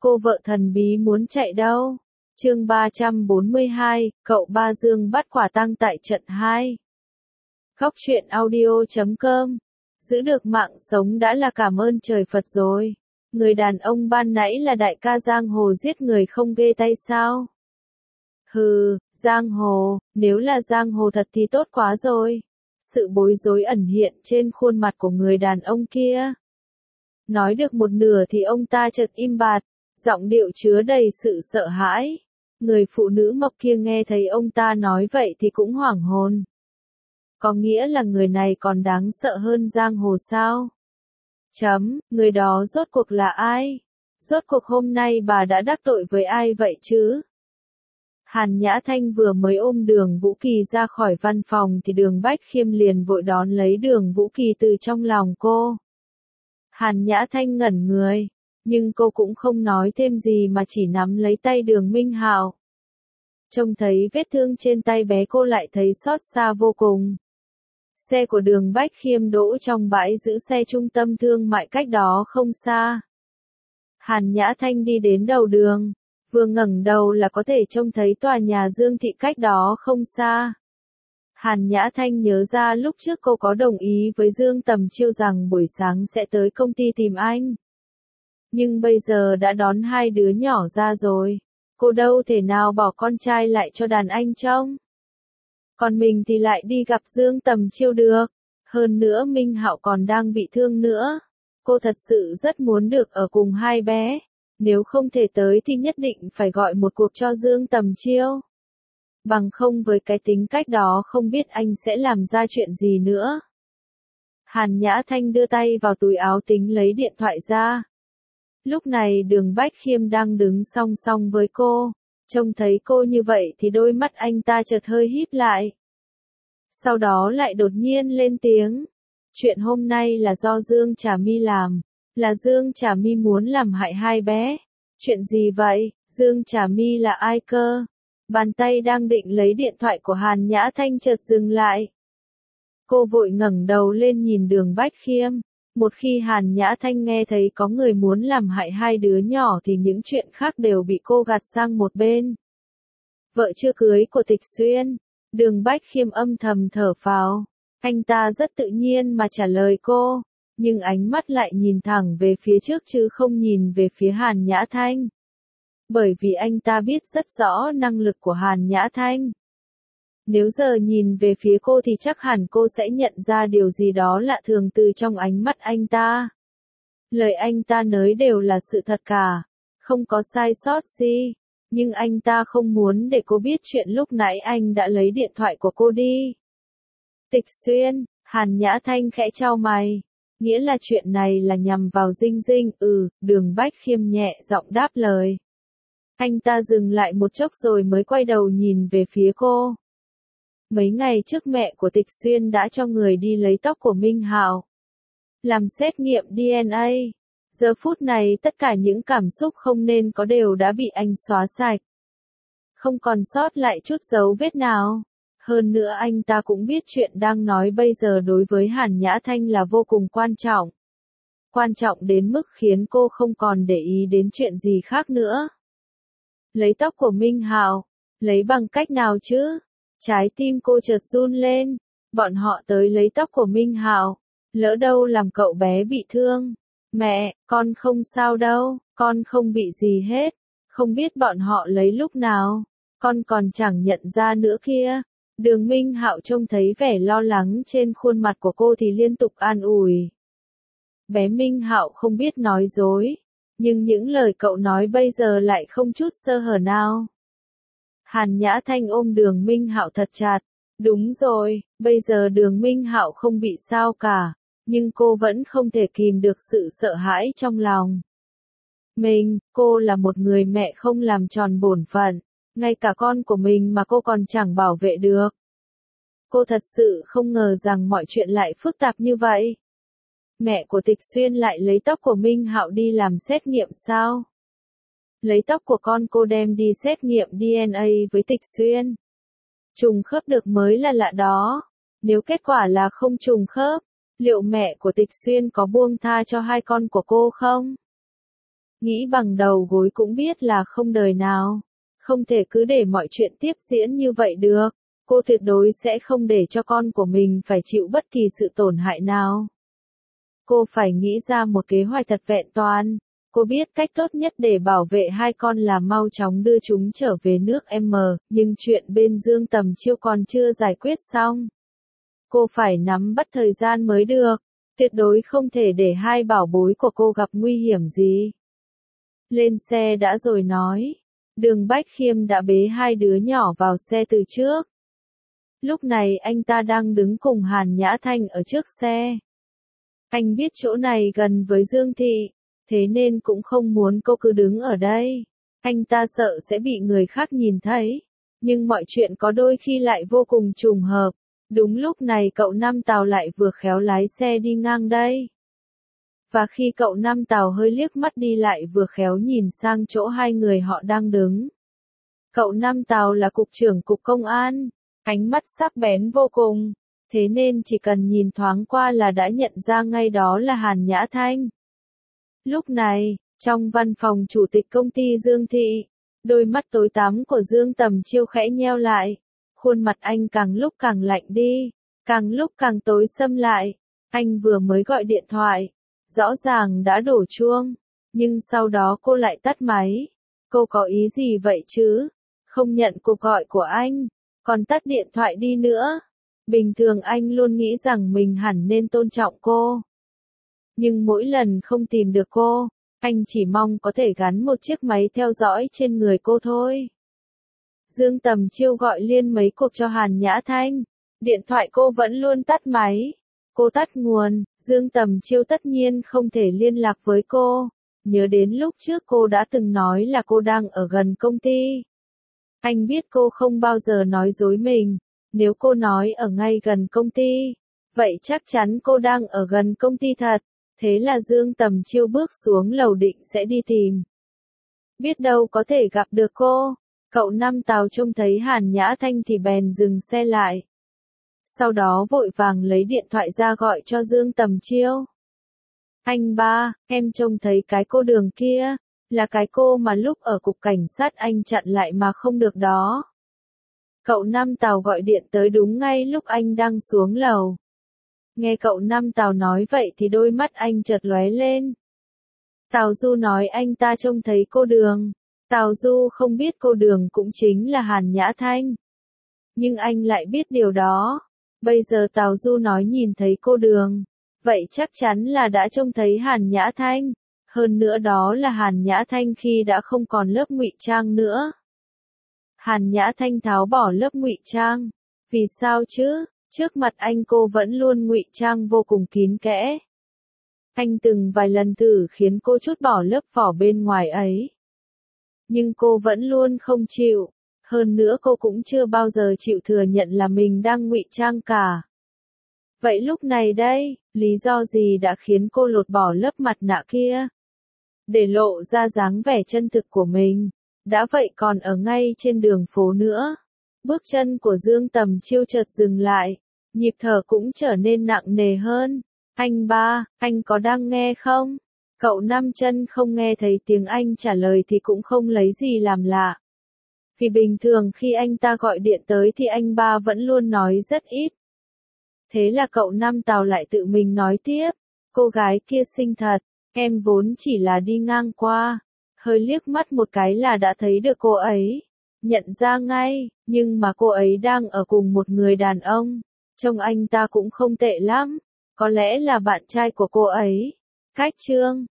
Cô vợ thần bí muốn chạy đâu? Chương 342, cậu Ba Dương bắt quả tang tại trận 2. Góc truyện audio.com. Giữ được mạng sống đã là cảm ơn trời Phật rồi. Người đàn ông ban nãy là đại ca giang hồ giết người không ghê tay sao? Hừ, giang hồ, nếu là giang hồ thật thì tốt quá rồi. Sự bối rối ẩn hiện trên khuôn mặt của người đàn ông kia. Nói được một nửa thì ông ta chợt im bặt, giọng điệu chứa đầy sự sợ hãi. Người phụ nữ mập kia nghe thấy ông ta nói vậy thì cũng hoảng hồn. Có nghĩa là người này còn đáng sợ hơn giang hồ sao? Người đó rốt cuộc là ai? Rốt cuộc hôm nay bà đã đắc tội với ai vậy chứ? Hàn Nhã Thanh vừa mới ôm Đường Vũ Kỳ ra khỏi văn phòng thì Đường Bách Khiêm liền vội đón lấy Đường Vũ Kỳ từ trong lòng cô. Hàn Nhã Thanh ngẩn người, nhưng cô cũng không nói thêm gì mà chỉ nắm lấy tay Đường Minh Hạo. Trông thấy vết thương trên tay bé cô lại thấy xót xa vô cùng. Xe của Đường Bách Khiêm đỗ trong bãi giữ xe trung tâm thương mại cách đó không xa. Hàn Nhã Thanh đi đến đầu đường, vừa ngẩng đầu là có thể trông thấy tòa nhà Dương Thị cách đó không xa. Hàn Nhã Thanh nhớ ra lúc trước cô có đồng ý với Dương Tầm Chiêu rằng buổi sáng sẽ tới công ty tìm anh. Nhưng bây giờ đã đón hai đứa nhỏ ra rồi, cô đâu thể nào bỏ con trai lại cho đàn anh trông. Còn mình thì lại đi gặp Dương Tầm Chiêu được, hơn nữa Minh Hạo còn đang bị thương nữa. Cô thật sự rất muốn được ở cùng hai bé, nếu không thể tới thì nhất định phải gọi một cuộc cho Dương Tầm Chiêu. Bằng không với cái tính cách đó không biết anh sẽ làm ra chuyện gì nữa. Hàn Nhã Thanh đưa tay vào túi áo tính lấy điện thoại ra. Lúc này Đường Bách Khiêm đang đứng song song với cô, trông thấy cô như vậy thì đôi mắt anh ta chợt hơi híp lại. Sau đó lại đột nhiên lên tiếng. Chuyện hôm nay là do Dương Trà My làm, là Dương Trà My muốn làm hại hai bé. Chuyện gì vậy? Dương Trà My là ai cơ? Bàn tay đang định lấy điện thoại của Hàn Nhã Thanh chợt dừng lại. Cô vội ngẩng đầu lên nhìn Đường Bách Khiêm. Một khi Hàn Nhã Thanh nghe thấy có người muốn làm hại hai đứa nhỏ thì những chuyện khác đều bị cô gạt sang một bên. Vợ chưa cưới của Tịch Xuyên. Đường Bách Khiêm âm thầm thở phào. Anh ta rất tự nhiên mà trả lời cô, nhưng ánh mắt lại nhìn thẳng về phía trước chứ không nhìn về phía Hàn Nhã Thanh. Bởi vì anh ta biết rất rõ năng lực của Hàn Nhã Thanh. Nếu giờ nhìn về phía cô thì chắc hẳn cô sẽ nhận ra điều gì đó lạ thường từ trong ánh mắt anh ta. Lời anh ta nói đều là sự thật cả, không có sai sót gì. Nhưng anh ta không muốn để cô biết chuyện lúc nãy anh đã lấy điện thoại của cô đi. Tịch Xuyên, Hàn Nhã Thanh khẽ chau mày. Nghĩa là chuyện này là nhằm vào Dinh Dinh, Đường Bách Khiêm nhẹ giọng đáp lời. Anh ta dừng lại một chốc rồi mới quay đầu nhìn về phía cô. Mấy ngày trước mẹ của Tịch Xuyên đã cho người đi lấy tóc của Minh Hạo, làm xét nghiệm DNA. Giờ phút này tất cả những cảm xúc không nên có đều đã bị anh xóa sạch. Không còn sót lại chút dấu vết nào. Hơn nữa anh ta cũng biết chuyện đang nói bây giờ đối với Hàn Nhã Thanh là vô cùng quan trọng. Quan trọng đến mức khiến cô không còn để ý đến chuyện gì khác nữa. Lấy tóc của Minh Hạo, lấy bằng cách nào chứ? Trái tim cô chợt run lên. Bọn họ tới lấy tóc của Minh Hạo, lỡ đâu làm cậu bé bị thương. Mẹ, con không sao đâu, con không bị gì hết. Không biết bọn họ lấy lúc nào, con còn chẳng nhận ra nữa kia. Đường Minh Hạo trông thấy vẻ lo lắng trên khuôn mặt của cô thì liên tục an ủi. Bé Minh Hạo không biết nói dối, nhưng những lời cậu nói bây giờ lại không chút sơ hở nào. Hàn Nhã Thanh ôm Đường Minh Hạo thật chặt. Đúng rồi, bây giờ Đường Minh Hạo không bị sao cả, nhưng cô vẫn không thể kìm được sự sợ hãi trong lòng. Cô là một người mẹ không làm tròn bổn phận, ngay cả con của mình mà cô còn chẳng bảo vệ được. Cô thật sự không ngờ rằng mọi chuyện lại phức tạp như vậy. Mẹ của Tịch Xuyên lại lấy tóc của Minh Hạo đi làm xét nghiệm sao? Lấy tóc của con cô đem đi xét nghiệm DNA với Tịch Xuyên. Trùng khớp được mới là lạ đó. Nếu kết quả là không trùng khớp, liệu mẹ của Tịch Xuyên có buông tha cho hai con của cô không? Nghĩ bằng đầu gối cũng biết là không đời nào. Không thể cứ để mọi chuyện tiếp diễn như vậy được. Cô tuyệt đối sẽ không để cho con của mình phải chịu bất kỳ sự tổn hại nào. Cô phải nghĩ ra một kế hoạch thật vẹn toàn. Cô biết cách tốt nhất để bảo vệ hai con là mau chóng đưa chúng trở về nước M, nhưng chuyện bên Dương Tầm Chiêu còn chưa giải quyết xong. Cô phải nắm bắt thời gian mới được, tuyệt đối không thể để hai bảo bối của cô gặp nguy hiểm gì. Lên xe đã rồi nói. Đường Bách Khiêm đã bế hai đứa nhỏ vào xe từ trước. Lúc này anh ta đang đứng cùng Hàn Nhã Thanh ở trước xe. Anh biết chỗ này gần với Dương Thị, thế nên cũng không muốn cô cứ đứng ở đây. Anh ta sợ sẽ bị người khác nhìn thấy. Nhưng mọi chuyện có đôi khi lại vô cùng trùng hợp. Đúng lúc này cậu Năm Tào lại vừa khéo lái xe đi ngang đây. Và khi cậu Năm Tào hơi liếc mắt đi lại vừa khéo nhìn sang chỗ hai người họ đang đứng. Cậu Năm Tào là cục trưởng cục công an, ánh mắt sắc bén vô cùng, thế nên chỉ cần nhìn thoáng qua là đã nhận ra ngay đó là Hàn Nhã Thanh. Lúc này, trong văn phòng chủ tịch công ty Dương Thị, đôi mắt tối tăm của Dương Tầm Chiêu khẽ nheo lại, khuôn mặt anh càng lúc càng lạnh đi, càng lúc càng tối sầm lại. Anh vừa mới gọi điện thoại, rõ ràng đã đổ chuông, nhưng sau đó cô lại tắt máy. Cô có ý gì vậy chứ? Không nhận cuộc gọi của anh, còn tắt điện thoại đi nữa. Bình thường anh luôn nghĩ rằng mình hẳn nên tôn trọng cô. Nhưng mỗi lần không tìm được cô, anh chỉ mong có thể gắn một chiếc máy theo dõi trên người cô thôi. Dương Tầm Chiêu gọi liên mấy cuộc cho Hàn Nhã Thanh. Điện thoại cô vẫn luôn tắt máy. Cô tắt nguồn, Dương Tầm Chiêu tất nhiên không thể liên lạc với cô. Nhớ đến lúc trước cô đã từng nói là cô đang ở gần công ty. Anh biết cô không bao giờ nói dối mình. Nếu cô nói ở ngay gần công ty, vậy chắc chắn cô đang ở gần công ty thật. Thế là Dương Tầm Chiêu bước xuống lầu định sẽ đi tìm. Biết đâu có thể gặp được cô. Cậu Năm Tào trông thấy Hàn Nhã Thanh thì bèn dừng xe lại. Sau đó vội vàng lấy điện thoại ra gọi cho Dương Tầm Chiêu. Anh ba, em trông thấy cái cô Đường kia, là cái cô mà lúc ở cục cảnh sát anh chặn lại mà không được đó. Cậu Năm Tào gọi điện tới đúng ngay lúc anh đang xuống lầu. Nghe cậu Năm Tào nói vậy thì đôi mắt anh chợt lóe lên. Tào Du nói anh ta trông thấy cô Đường. Tào Du không biết cô Đường cũng chính là Hàn Nhã Thanh. Nhưng anh lại biết điều đó. Bây giờ Tào Du nói nhìn thấy cô Đường. Vậy chắc chắn là đã trông thấy Hàn Nhã Thanh. Hơn nữa đó là Hàn Nhã Thanh khi đã không còn lớp ngụy trang nữa. Hàn Nhã Thanh tháo bỏ lớp ngụy trang. Vì sao chứ? Trước mặt anh cô vẫn luôn ngụy trang vô cùng kín kẽ. Anh từng vài lần thử khiến cô trút bỏ lớp vỏ bên ngoài ấy. Nhưng cô vẫn luôn không chịu. Hơn nữa cô cũng chưa bao giờ chịu thừa nhận là mình đang ngụy trang cả. Vậy lúc này đây, lý do gì đã khiến cô lột bỏ lớp mặt nạ kia? Để lộ ra dáng vẻ chân thực của mình. Đã vậy còn ở ngay trên đường phố nữa. Bước chân của Dương Tầm Chiêu chợt dừng lại. Nhịp thở cũng trở nên nặng nề hơn. Anh ba, anh có đang nghe không? Cậu Năm Chân không nghe thấy tiếng anh trả lời thì cũng không lấy gì làm lạ. Vì bình thường khi anh ta gọi điện tới thì anh ba vẫn luôn nói rất ít. Thế là cậu Năm Tào lại tự mình nói tiếp. Cô gái kia xinh thật, em vốn chỉ là đi ngang qua. Hơi liếc mắt một cái là đã thấy được cô ấy. Nhận ra ngay, nhưng mà cô ấy đang ở cùng một người đàn ông. Trông anh ta cũng không tệ lắm. Có lẽ là bạn trai của cô ấy. Cách Trương,